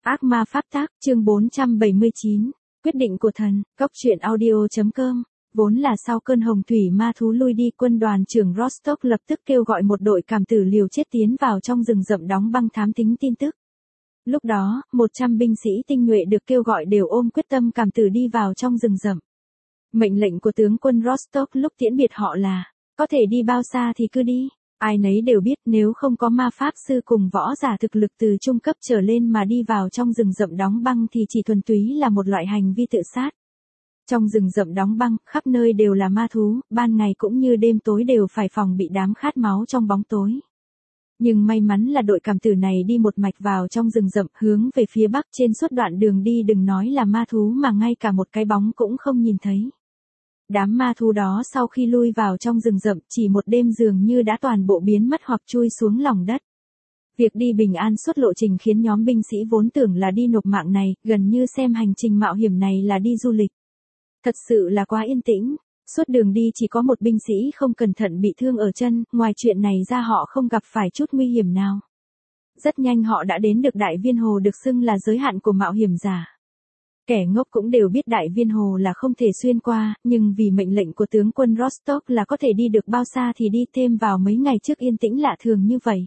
Ác ma pháp tác, chương 479, quyết định của thần, góc truyện audio.com. Vốn là sau cơn hồng thủy ma thú lui đi, quân đoàn trưởng Rostov lập tức kêu gọi một đội cảm tử liều chết tiến vào trong rừng rậm đóng băng thám thính tin tức. Lúc đó, 100 binh sĩ tinh nhuệ được kêu gọi đều ôm quyết tâm cảm tử đi vào trong rừng rậm. Mệnh lệnh của tướng quân Rostov lúc tiễn biệt họ là, có thể đi bao xa thì cứ đi. Ai nấy đều biết nếu không có ma pháp sư cùng võ giả thực lực từ trung cấp trở lên mà đi vào trong rừng rậm đóng băng thì chỉ thuần túy là một loại hành vi tự sát. Trong rừng rậm đóng băng, khắp nơi đều là ma thú, ban ngày cũng như đêm tối đều phải phòng bị đám khát máu trong bóng tối. Nhưng may mắn là đội cảm tử này đi một mạch vào trong rừng rậm hướng về phía bắc, trên suốt đoạn đường đi đừng nói là ma thú mà ngay cả một cái bóng cũng không nhìn thấy. Đám ma thú đó sau khi lui vào trong rừng rậm chỉ một đêm dường như đã toàn bộ biến mất hoặc chui xuống lòng đất. Việc đi bình an suốt lộ trình khiến nhóm binh sĩ vốn tưởng là đi nộp mạng này, gần như xem hành trình mạo hiểm này là đi du lịch. Thật sự là quá yên tĩnh, suốt đường đi chỉ có một binh sĩ không cẩn thận bị thương ở chân, ngoài chuyện này ra họ không gặp phải chút nguy hiểm nào. Rất nhanh họ đã đến được Đại Viên Hồ được xưng là giới hạn của mạo hiểm giả. Kẻ ngốc cũng đều biết Đại Viên Hồ là không thể xuyên qua, nhưng vì mệnh lệnh của tướng quân Rostov là có thể đi được bao xa thì đi, thêm vào mấy ngày trước yên tĩnh lạ thường như vậy.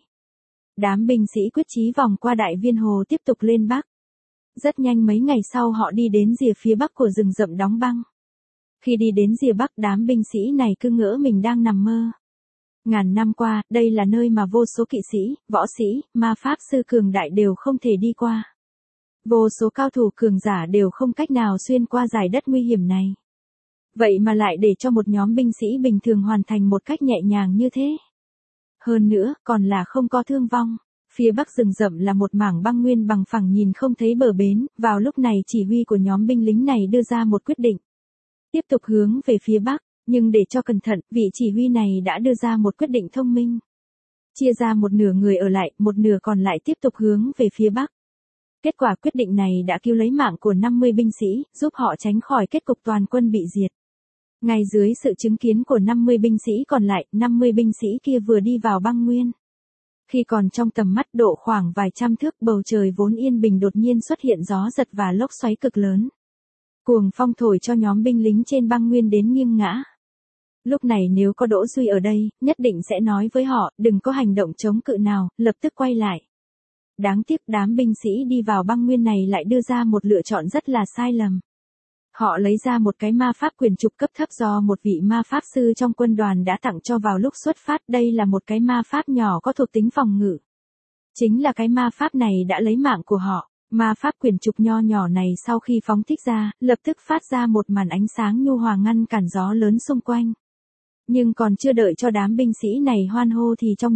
Đám binh sĩ quyết chí vòng qua Đại Viên Hồ tiếp tục lên bắc. Rất nhanh mấy ngày sau họ đi đến rìa phía bắc của rừng rậm đóng băng. Khi đi đến rìa bắc, đám binh sĩ này cứ ngỡ mình đang nằm mơ. Ngàn năm qua, đây là nơi mà vô số kỵ sĩ, võ sĩ, ma pháp sư cường đại đều không thể đi qua. Vô số cao thủ cường giả đều không cách nào xuyên qua dải đất nguy hiểm này. Vậy mà lại để cho một nhóm binh sĩ bình thường hoàn thành một cách nhẹ nhàng như thế. Hơn nữa, còn là không có thương vong. Phía bắc rừng rậm là một mảng băng nguyên bằng phẳng nhìn không thấy bờ bến, vào lúc này chỉ huy của nhóm binh lính này đưa ra một quyết định. Tiếp tục hướng về phía bắc, nhưng để cho cẩn thận, vị chỉ huy này đã đưa ra một quyết định thông minh. Chia ra một nửa người ở lại, một nửa còn lại tiếp tục hướng về phía bắc. Kết quả quyết định này đã cứu lấy mạng của 50 binh sĩ, giúp họ tránh khỏi kết cục toàn quân bị diệt. Ngay dưới sự chứng kiến của 50 binh sĩ còn lại, 50 binh sĩ kia vừa đi vào băng nguyên. Khi còn trong tầm mắt độ khoảng vài trăm thước, bầu trời vốn yên bình đột nhiên xuất hiện gió giật và lốc xoáy cực lớn. Cuồng phong thổi cho nhóm binh lính trên băng nguyên đến nghiêng ngã. Lúc này nếu có Đỗ Duy ở đây, nhất định sẽ nói với họ, đừng có hành động chống cự nào, lập tức quay lại. Đáng tiếc đám binh sĩ đi vào băng nguyên này lại đưa ra một lựa chọn rất là sai lầm. Họ lấy ra một cái ma pháp quyền trục cấp thấp do một vị ma pháp sư trong quân đoàn đã tặng cho vào lúc xuất phát. Đây là một cái ma pháp nhỏ có thuộc tính phòng ngự. Chính là cái ma pháp này đã lấy mạng của họ. Ma pháp quyền trục nho nhỏ này sau khi phóng thích ra, lập tức phát ra một màn ánh sáng nhu hòa ngăn cản gió lớn xung quanh. Nhưng còn chưa đợi cho đám binh sĩ này hoan hô thì trong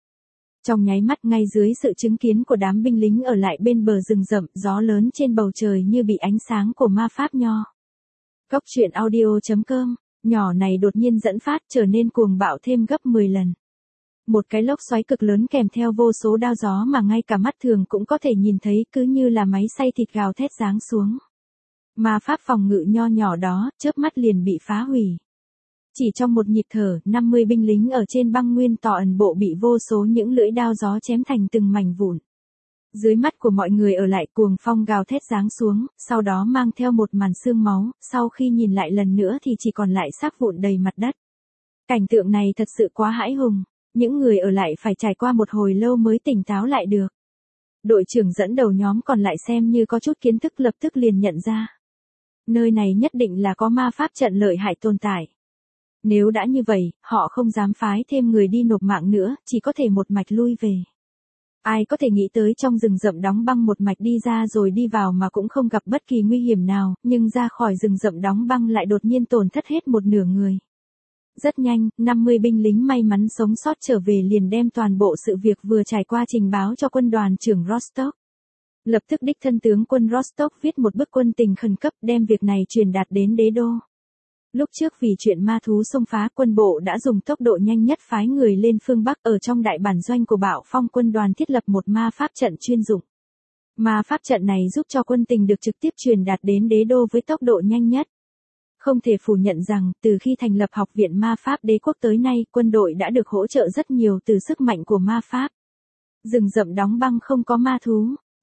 nháy mắt ngay dưới sự chứng kiến của đám binh lính ở lại bên bờ rừng rậm, gió lớn trên bầu trời như bị ánh sáng của ma pháp nho. Góc truyện audio.com, nhỏ này đột nhiên dẫn phát trở nên cuồng bạo thêm gấp 10 lần. Một cái lốc xoáy cực lớn kèm theo vô số đao gió mà ngay cả mắt thường cũng có thể nhìn thấy, cứ như là máy xay thịt gào thét giáng xuống. Ma pháp phòng ngự nho nhỏ đó, chớp mắt liền bị phá hủy. Chỉ trong một nhịp thở, 50 binh lính ở trên băng nguyên tỏ ẩn bộ bị vô số những lưỡi đao gió chém thành từng mảnh vụn. Dưới mắt của mọi người ở lại, cuồng phong gào thét giáng xuống, sau đó mang theo một màn xương máu, sau khi nhìn lại lần nữa thì chỉ còn lại xác vụn đầy mặt đất. Cảnh tượng này thật sự quá hãi hùng, những người ở lại phải trải qua một hồi lâu mới tỉnh táo lại được. Đội trưởng dẫn đầu nhóm còn lại xem như có chút kiến thức lập tức liền nhận ra. Nơi này nhất định là có ma pháp trận lợi hại tồn tại. Nếu đã như vậy, họ không dám phái thêm người đi nộp mạng nữa, chỉ có thể một mạch lui về. Ai có thể nghĩ tới trong rừng rậm đóng băng một mạch đi ra rồi đi vào mà cũng không gặp bất kỳ nguy hiểm nào, nhưng ra khỏi rừng rậm đóng băng lại đột nhiên tổn thất hết một nửa người. Rất nhanh, 50 binh lính may mắn sống sót trở về liền đem toàn bộ sự việc vừa trải qua trình báo cho quân đoàn trưởng Rostov. Lập tức đích thân tướng quân Rostov viết một bức quân tình khẩn cấp đem việc này truyền đạt đến đế đô. Lúc trước vì chuyện ma thú xông phá, quân bộ đã dùng tốc độ nhanh nhất phái người lên phương Bắc, ở trong đại bản doanh của Bạo Phong quân đoàn thiết lập một ma pháp trận chuyên dụng. Ma pháp trận này giúp cho quân tình được trực tiếp truyền đạt đến đế đô với tốc độ nhanh nhất. Không thể phủ nhận rằng, từ khi thành lập Học viện Ma pháp Đế quốc tới nay, quân đội đã được hỗ trợ rất nhiều từ sức mạnh của ma pháp. Rừng rậm đóng băng không có ma thú.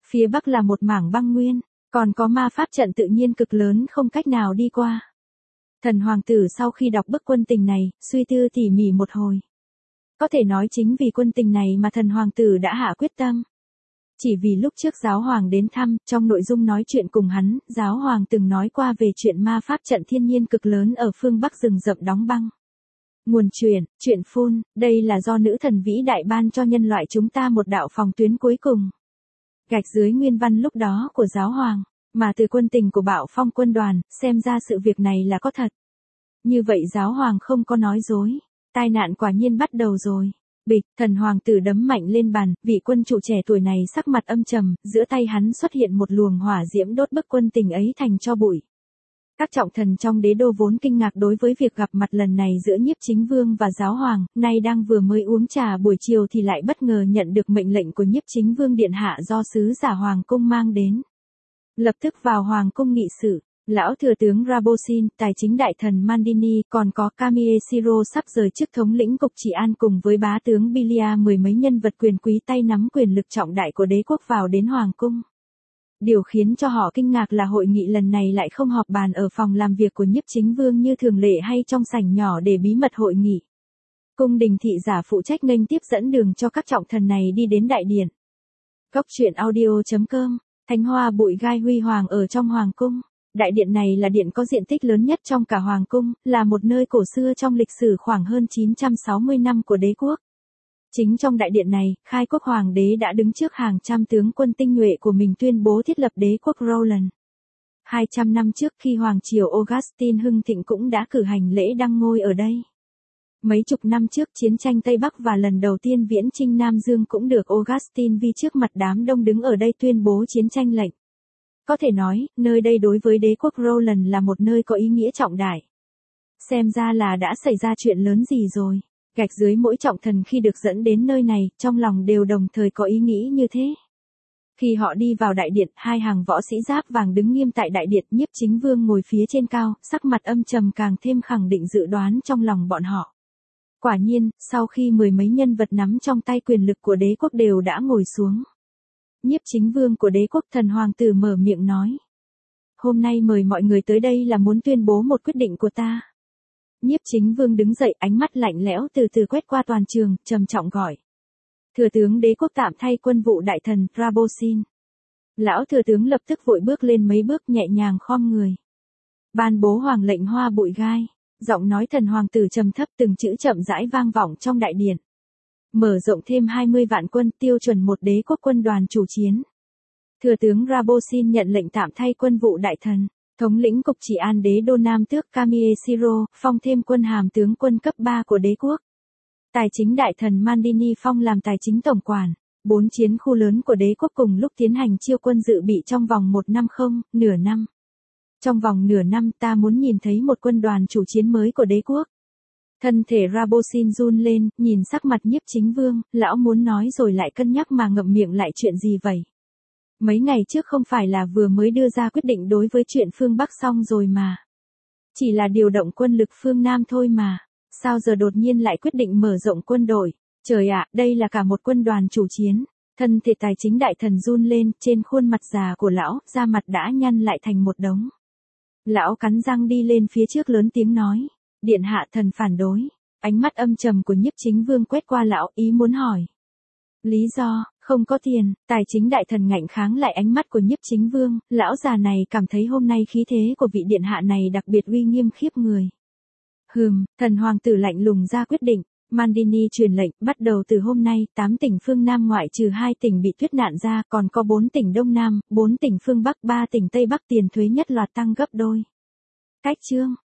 Phía bắc là một mảng băng nguyên, còn có ma pháp trận tự nhiên cực lớn không cách nào đi qua. Thần hoàng tử sau khi đọc bức quân tình này, suy tư tỉ mỉ một hồi. Có thể nói chính vì quân tình này mà thần hoàng tử đã hạ quyết tâm. Chỉ vì lúc trước giáo hoàng đến thăm, trong nội dung nói chuyện cùng hắn, giáo hoàng từng nói qua về chuyện ma pháp trận thiên nhiên cực lớn ở phương Bắc rừng rậm đóng băng. Nguồn chuyện phun, đây là do nữ thần vĩ đại ban cho nhân loại chúng ta một đạo phòng tuyến cuối cùng. Gạch dưới nguyên văn lúc đó của giáo hoàng, mà từ quân tình của Bạo Phong quân đoàn, xem ra sự việc này là có thật. Như vậy giáo hoàng không có nói dối, tai nạn quả nhiên bắt đầu rồi. Bịch, thần hoàng tử đấm mạnh lên bàn, vị quân chủ trẻ tuổi này sắc mặt âm trầm, giữa tay hắn xuất hiện một luồng hỏa diễm đốt bức quân tình ấy thành tro bụi. Các trọng thần trong đế đô vốn kinh ngạc đối với việc gặp mặt lần này giữa Nhiếp Chính Vương và giáo hoàng, nay đang vừa mới uống trà buổi chiều thì lại bất ngờ nhận được mệnh lệnh của Nhiếp Chính Vương điện hạ do sứ giả hoàng cung mang đến. Lập tức vào hoàng cung nghị sự. Lão thừa tướng Rabosin, tài chính đại thần Mandini, còn có Kamieshiro sắp rời chức thống lĩnh cục trị an cùng với bá tướng Bilia mười mấy nhân vật quyền quý tay nắm quyền lực trọng đại của đế quốc vào đến hoàng cung. Điều khiến cho họ kinh ngạc là hội nghị lần này lại không họp bàn ở phòng làm việc của Nhiếp Chính Vương như thường lệ hay trong sảnh nhỏ để bí mật hội nghị. Cung đình thị giả phụ trách nghênh tiếp dẫn đường cho các trọng thần này đi đến đại điện. Cốc truyện audio.com, Thánh hoa bụi gai huy hoàng ở trong hoàng cung. Đại điện này là điện có diện tích lớn nhất trong cả hoàng cung, là một nơi cổ xưa trong lịch sử khoảng hơn 960 năm của đế quốc. Chính trong đại điện này, khai quốc hoàng đế đã đứng trước hàng trăm tướng quân tinh nhuệ của mình tuyên bố thiết lập đế quốc Roland. 200 năm trước khi hoàng triều Augustine hưng thịnh cũng đã cử hành lễ đăng ngôi ở đây. Mấy chục năm trước chiến tranh Tây Bắc và lần đầu tiên viễn chinh Nam Dương cũng được Augustine vi trước mặt đám đông đứng ở đây tuyên bố chiến tranh lệnh. Có thể nói, nơi đây đối với đế quốc Roland là một nơi có ý nghĩa trọng đại. Xem ra là đã xảy ra chuyện lớn gì rồi. Gạch dưới mỗi trọng thần khi được dẫn đến nơi này, trong lòng đều đồng thời có ý nghĩ như thế. Khi họ đi vào đại điện, hai hàng võ sĩ giáp vàng đứng nghiêm tại đại điện, Nhiếp Chính Vương ngồi phía trên cao, sắc mặt âm trầm càng thêm khẳng định dự đoán trong lòng bọn họ. Quả nhiên, sau khi mười mấy nhân vật nắm trong tay quyền lực của đế quốc đều đã ngồi xuống. Nhiếp Chính Vương của đế quốc thần hoàng tử mở miệng nói. Hôm nay mời mọi người tới đây là muốn tuyên bố một quyết định của ta. Nhiếp Chính Vương đứng dậy, ánh mắt lạnh lẽo từ từ quét qua toàn trường, trầm trọng gọi. Thừa tướng đế quốc tạm thay quân vụ đại thần Rabosin. Lão thừa tướng lập tức vội bước lên mấy bước nhẹ nhàng khom người. Ban bố hoàng lệnh hoa bụi gai. Giọng nói thần hoàng tử trầm thấp từng chữ chậm rãi vang vọng trong đại điện. Mở rộng thêm 20 vạn quân tiêu chuẩn một đế quốc quân đoàn chủ chiến. Thừa tướng Rabosin nhận lệnh tạm thay quân vụ đại thần. Thống lĩnh cục trị an đế đô Nam tước Kamieshiro, phong thêm quân hàm tướng quân cấp 3 của đế quốc. Tài chính đại thần Mandini phong làm tài chính tổng quản. 4 chiến khu lớn của đế quốc cùng lúc tiến hành chiêu quân dự bị trong vòng 1 năm không, nửa năm. Trong vòng nửa năm ta muốn nhìn thấy một quân đoàn chủ chiến mới của đế quốc. Thân thể Rabosin run lên, nhìn sắc mặt Nhiếp Chính Vương, lão muốn nói rồi lại cân nhắc mà ngậm miệng lại chuyện gì vậy. Mấy ngày trước không phải là vừa mới đưa ra quyết định đối với chuyện phương Bắc xong rồi mà. Chỉ là điều động quân lực phương Nam thôi mà. Sao giờ đột nhiên lại quyết định mở rộng quân đội? Trời ạ, đây là cả một quân đoàn chủ chiến. Thân thể tài chính đại thần run lên, trên khuôn mặt già của lão, da mặt đã nhăn lại thành một đống. Lão cắn răng đi lên phía trước lớn tiếng nói. Điện hạ thần phản đối. Ánh mắt âm trầm của Nhiếp Chính Vương quét qua lão, ý muốn hỏi. Lý do, không có tiền, tài chính đại thần ngạnh kháng lại ánh mắt của Nhiếp Chính Vương, lão già này cảm thấy hôm nay khí thế của vị điện hạ này đặc biệt uy nghiêm khiếp người. Thần hoàng tử lạnh lùng ra quyết định, Mandini truyền lệnh, bắt đầu từ hôm nay, 8 tỉnh phương Nam ngoại trừ 2 tỉnh bị tuyết nạn ra, còn có 4 tỉnh Đông Nam, 4 tỉnh phương Bắc, 3 tỉnh Tây Bắc tiền thuế nhất loạt tăng gấp đôi. Cách chương